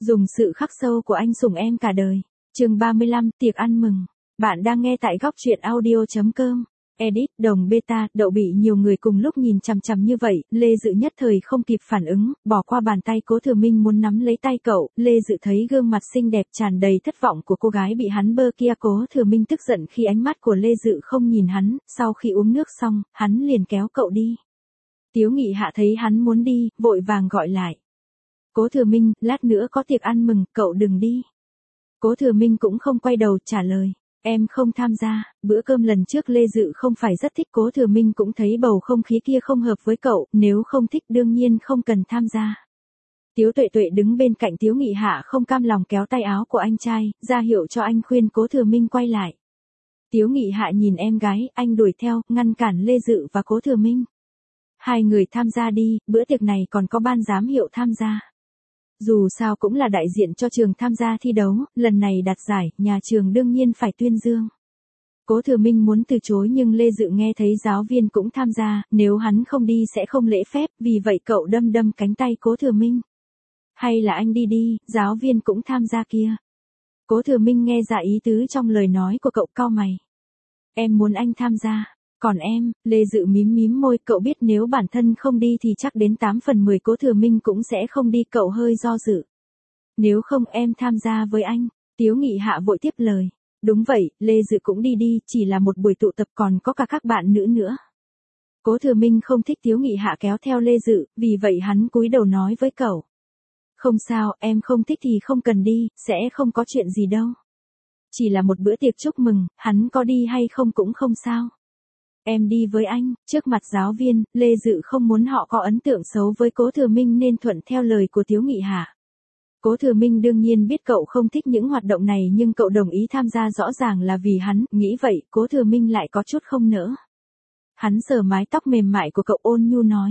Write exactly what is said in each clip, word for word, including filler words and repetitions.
Dùng sự khắc sâu của anh sủng em cả đời. Chương ba mươi lăm, tiệc ăn mừng. Bạn đang nghe tại góc truyện audio chấm com. Edit, đồng beta, đậu bị nhiều người cùng lúc nhìn chằm chằm như vậy, Lê Dự nhất thời không kịp phản ứng, bỏ qua bàn tay Cố Thừa Minh muốn nắm lấy tay cậu, Lê Dự thấy gương mặt xinh đẹp tràn đầy thất vọng của cô gái bị hắn bơ kia. Cố Thừa Minh tức giận khi ánh mắt của Lê Dự không nhìn hắn, sau khi uống nước xong, hắn liền kéo cậu đi. Tiếu Nghị Hạ thấy hắn muốn đi, vội vàng gọi lại. Cố Thừa Minh, lát nữa có tiệc ăn mừng, cậu đừng đi. Cố Thừa Minh cũng không quay đầu trả lời. Em không tham gia. Bữa cơm lần trước Lê Dự không phải rất thích, Cố Thừa Minh cũng thấy bầu không khí kia không hợp với cậu, nếu không thích đương nhiên không cần tham gia. Tiếu Tuệ Tuệ đứng bên cạnh Tiếu Nghị Hạ không cam lòng kéo tay áo của anh trai, ra hiệu cho anh khuyên Cố Thừa Minh quay lại. Tiếu Nghị Hạ nhìn em gái, anh đuổi theo, ngăn cản Lê Dự và Cố Thừa Minh. Hai người tham gia đi, bữa tiệc này còn có ban giám hiệu tham gia. Dù sao cũng là đại diện cho trường tham gia thi đấu, lần này đạt giải, nhà trường đương nhiên phải tuyên dương. Cố Thừa Minh muốn từ chối nhưng Lê Dự nghe thấy giáo viên cũng tham gia, nếu hắn không đi sẽ không lễ phép, vì vậy cậu đâm đâm cánh tay Cố Thừa Minh. Hay là anh đi đi, giáo viên cũng tham gia kia. Cố Thừa Minh nghe ra ý tứ trong lời nói của cậu, cau mày. Em muốn anh tham gia. Còn em, Lê Dự mím mím môi, cậu biết nếu bản thân không đi thì chắc đến tám phần mười Cố Thừa Minh cũng sẽ không đi, cậu hơi do dự. Nếu không em tham gia với anh. Tiếu Nghị Hạ vội tiếp lời. Đúng vậy, Lê Dự cũng đi đi, chỉ là một buổi tụ tập còn có cả các bạn nữ nữa. Cố Thừa Minh không thích Tiếu Nghị Hạ kéo theo Lê Dự, vì vậy hắn cúi đầu nói với cậu. Không sao, em không thích thì không cần đi, sẽ không có chuyện gì đâu. Chỉ là một bữa tiệc chúc mừng, hắn có đi hay không cũng không sao. Em đi với anh. Trước mặt giáo viên, Lê Dự không muốn họ có ấn tượng xấu với Cố Thừa Minh nên thuận theo lời của Tiếu Nghị Hạ. Cố Thừa Minh đương nhiên biết cậu không thích những hoạt động này nhưng cậu đồng ý tham gia rõ ràng là vì hắn, nghĩ vậy, Cố Thừa Minh lại có chút không nỡ. Hắn sờ mái tóc mềm mại của cậu ôn nhu nói.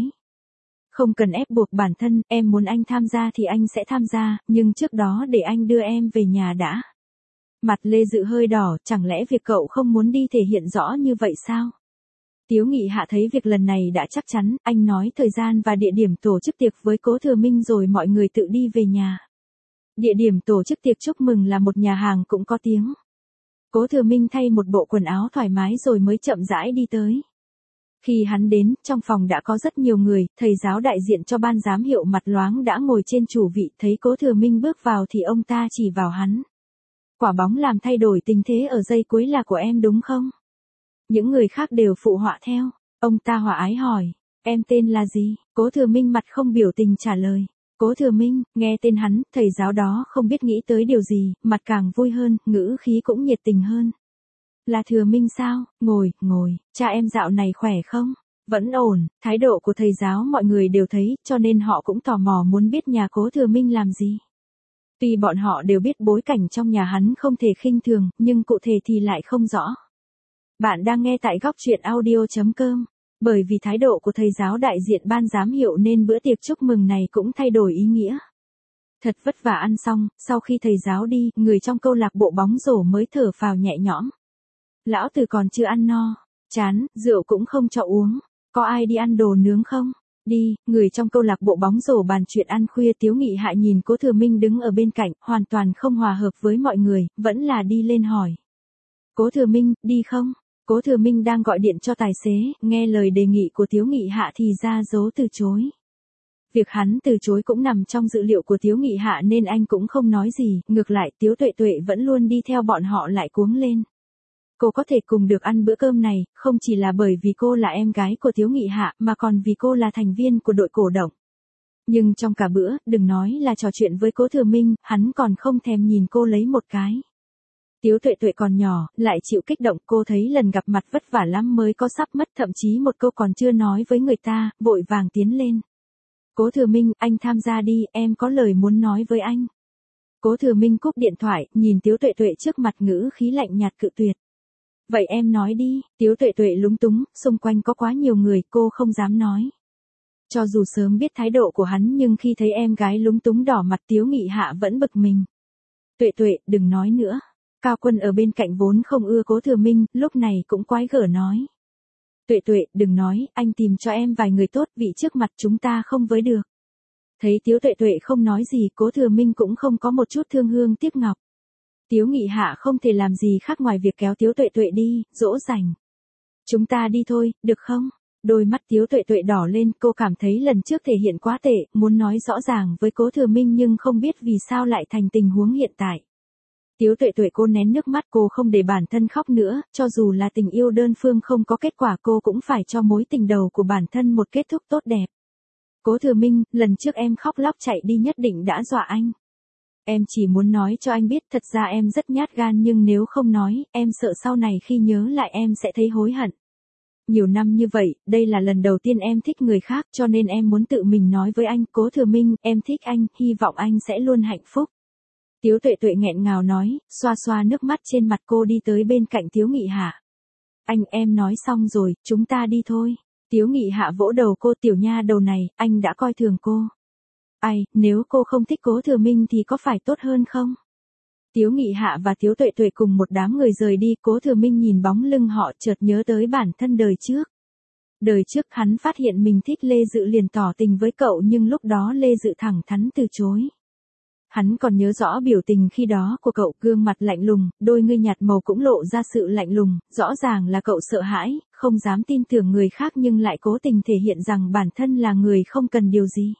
Không cần ép buộc bản thân, em muốn anh tham gia thì anh sẽ tham gia, nhưng trước đó để anh đưa em về nhà đã. Mặt Lê Dự hơi đỏ, chẳng lẽ việc cậu không muốn đi thể hiện rõ như vậy sao? Tiếu Nghị Hạ thấy việc lần này đã chắc chắn, anh nói thời gian và địa điểm tổ chức tiệc với Cố Thừa Minh rồi mọi người tự đi về nhà. Địa điểm tổ chức tiệc chúc mừng là một nhà hàng cũng có tiếng. Cố Thừa Minh thay một bộ quần áo thoải mái rồi mới chậm rãi đi tới. Khi hắn đến, trong phòng đã có rất nhiều người, thầy giáo đại diện cho ban giám hiệu mặt loáng đã ngồi trên chủ vị, thấy Cố Thừa Minh bước vào thì ông ta chỉ vào hắn. Quả bóng làm thay đổi tình thế ở giây cuối là của em đúng không? Những người khác đều phụ họa theo. Ông ta hòa ái hỏi, em tên là gì? Cố Thừa Minh mặt không biểu tình trả lời. Cố Thừa Minh, nghe tên hắn, thầy giáo đó không biết nghĩ tới điều gì, mặt càng vui hơn, ngữ khí cũng nhiệt tình hơn. Là Thừa Minh sao? Ngồi, ngồi, cha em dạo này khỏe không? Vẫn ổn, thái độ của thầy giáo mọi người đều thấy, cho nên họ cũng tò mò muốn biết nhà Cố Thừa Minh làm gì. Tuy bọn họ đều biết bối cảnh trong nhà hắn không thể khinh thường, nhưng cụ thể thì lại không rõ. Bạn đang nghe tại góc truyện audio chấm com. Bởi vì thái độ của thầy giáo đại diện ban giám hiệu nên bữa tiệc chúc mừng này cũng thay đổi ý nghĩa. Thật vất vả ăn xong, sau khi thầy giáo đi, người trong câu lạc bộ bóng rổ mới thở phào nhẹ nhõm. Lão Từ còn chưa ăn no, chán, rượu cũng không cho uống. Có ai đi ăn đồ nướng không? Đi, người trong câu lạc bộ bóng rổ bàn chuyện ăn khuya. Tiếu Nghị Hạ nhìn Cố Thừa Minh đứng ở bên cạnh, hoàn toàn không hòa hợp với mọi người, vẫn là đi lên hỏi. Cố Thừa Minh, đi không? Cố Thừa Minh đang gọi điện cho tài xế, nghe lời đề nghị của Tiếu Nghị Hạ thì ra dấu từ chối. Việc hắn từ chối cũng nằm trong dự liệu của Tiếu Nghị Hạ nên anh cũng không nói gì, ngược lại Tiếu Tuệ Tuệ vẫn luôn đi theo bọn họ lại cuống lên. Cô có thể cùng được ăn bữa cơm này, không chỉ là bởi vì cô là em gái của Tiếu Nghị Hạ mà còn vì cô là thành viên của đội cổ động. Nhưng trong cả bữa, đừng nói là trò chuyện với Cố Thừa Minh, hắn còn không thèm nhìn cô lấy một cái. Tiếu Tuệ Tuệ còn nhỏ, lại chịu kích động, cô thấy lần gặp mặt vất vả lắm mới có sắp mất, thậm chí một câu còn chưa nói với người ta, vội vàng tiến lên. Cố Thừa Minh, anh tham gia đi, em có lời muốn nói với anh. Cố Thừa Minh cúp điện thoại, nhìn Tiếu Tuệ Tuệ trước mặt ngữ khí lạnh nhạt cự tuyệt. Vậy em nói đi. Tiếu Tuệ Tuệ lúng túng, xung quanh có quá nhiều người, cô không dám nói. Cho dù sớm biết thái độ của hắn nhưng khi thấy em gái lúng túng đỏ mặt Tiếu Nghị Hạ vẫn bực mình. Tuệ Tuệ, đừng nói nữa. Cao Quân ở bên cạnh vốn không ưa Cố Thừa Minh, lúc này cũng quái gở nói. Tuệ Tuệ, đừng nói, anh tìm cho em vài người tốt, vị trước mặt chúng ta không với được. Thấy Tiếu Tuệ Tuệ không nói gì, Cố Thừa Minh cũng không có một chút thương hương tiếc ngọc. Tiếu Nghị Hạ không thể làm gì khác ngoài việc kéo Tiếu Tuệ Tuệ đi, dỗ dành. Chúng ta đi thôi, được không? Đôi mắt Tiếu Tuệ Tuệ đỏ lên, cô cảm thấy lần trước thể hiện quá tệ, muốn nói rõ ràng với Cố Thừa Minh nhưng không biết vì sao lại thành tình huống hiện tại. Tiếu Tuệ Tuệ cô nén nước mắt, cô không để bản thân khóc nữa, cho dù là tình yêu đơn phương không có kết quả cô cũng phải cho mối tình đầu của bản thân một kết thúc tốt đẹp. Cố Thừa Minh, lần trước em khóc lóc chạy đi nhất định đã dọa anh. Em chỉ muốn nói cho anh biết thật ra em rất nhát gan nhưng nếu không nói, em sợ sau này khi nhớ lại em sẽ thấy hối hận. Nhiều năm như vậy, đây là lần đầu tiên em thích người khác cho nên em muốn tự mình nói với anh, Cố Thừa Minh, em thích anh, hy vọng anh sẽ luôn hạnh phúc. Tiếu Tuệ Tuệ nghẹn ngào nói, xoa xoa nước mắt trên mặt cô đi tới bên cạnh Tiếu Nghị Hạ. Anh, em nói xong rồi, chúng ta đi thôi. Tiếu Nghị Hạ vỗ đầu cô, tiểu nha đầu này, anh đã coi thường cô. Ai, nếu cô không thích Cố Thừa Minh thì có phải tốt hơn không? Tiếu Nghị Hạ và Tiếu Tuệ Tuệ cùng một đám người rời đi, Cố Thừa Minh nhìn bóng lưng họ chợt nhớ tới bản thân đời trước. Đời trước hắn phát hiện mình thích Lê Dự liền tỏ tình với cậu nhưng lúc đó Lê Dự thẳng thắn từ chối. Hắn còn nhớ rõ biểu tình khi đó của cậu, gương mặt lạnh lùng, đôi ngươi nhạt màu cũng lộ ra sự lạnh lùng, rõ ràng là cậu sợ hãi, không dám tin tưởng người khác nhưng lại cố tình thể hiện rằng bản thân là người không cần điều gì.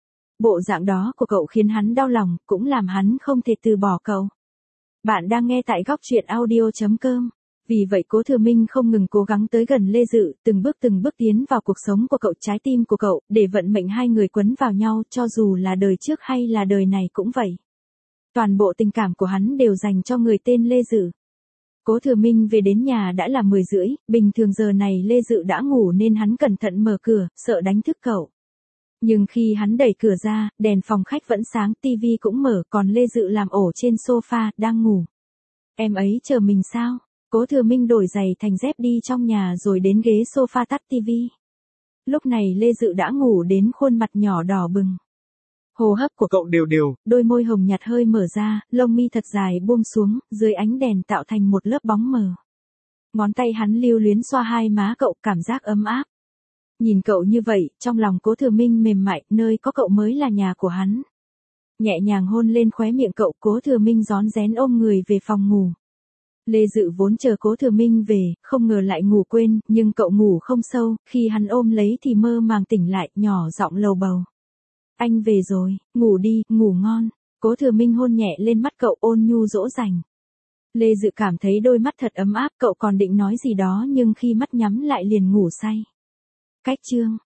Bộ dạng đó của cậu khiến hắn đau lòng, cũng làm hắn không thể từ bỏ cậu. Bạn đang nghe tại góc truyện audio chấm com. Vì vậy Cố Thừa Minh không ngừng cố gắng tới gần Lê Dự, từng bước từng bước tiến vào cuộc sống của cậu, trái tim của cậu, để vận mệnh hai người quấn vào nhau, cho dù là đời trước hay là đời này cũng vậy. Toàn bộ tình cảm của hắn đều dành cho người tên Lê Dự. Cố Thừa Minh về đến nhà đã là mười rưỡi, bình thường giờ này Lê Dự đã ngủ nên hắn cẩn thận mở cửa, sợ đánh thức cậu. Nhưng khi hắn đẩy cửa ra, đèn phòng khách vẫn sáng, tivi cũng mở, còn Lê Dự làm ổ trên sofa, đang ngủ. Em ấy chờ mình sao? Cố Thừa Minh đổi giày thành dép đi trong nhà rồi đến ghế sofa tắt tivi. Lúc này Lê Dự đã ngủ đến khuôn mặt nhỏ đỏ bừng. Hô hấp của cậu đều đều, đôi môi hồng nhạt hơi mở ra, lông mi thật dài buông xuống, dưới ánh đèn tạo thành một lớp bóng mờ. Ngón tay hắn lưu luyến xoa hai má cậu, cảm giác ấm áp. Nhìn cậu như vậy, trong lòng Cố Thừa Minh mềm mại, nơi có cậu mới là nhà của hắn. Nhẹ nhàng hôn lên khóe miệng cậu, Cố Thừa Minh rón rén ôm người về phòng ngủ. Lê Dự vốn chờ Cố Thừa Minh về, không ngờ lại ngủ quên, nhưng cậu ngủ không sâu, khi hắn ôm lấy thì mơ màng tỉnh lại, nhỏ giọng lầu bầu. Anh về rồi, ngủ đi, ngủ ngon. Cố Thừa Minh hôn nhẹ lên mắt cậu, ôn nhu dỗ dành. Lê Dự cảm thấy đôi mắt thật ấm áp, cậu còn định nói gì đó nhưng khi mắt nhắm lại liền ngủ say. Cách chương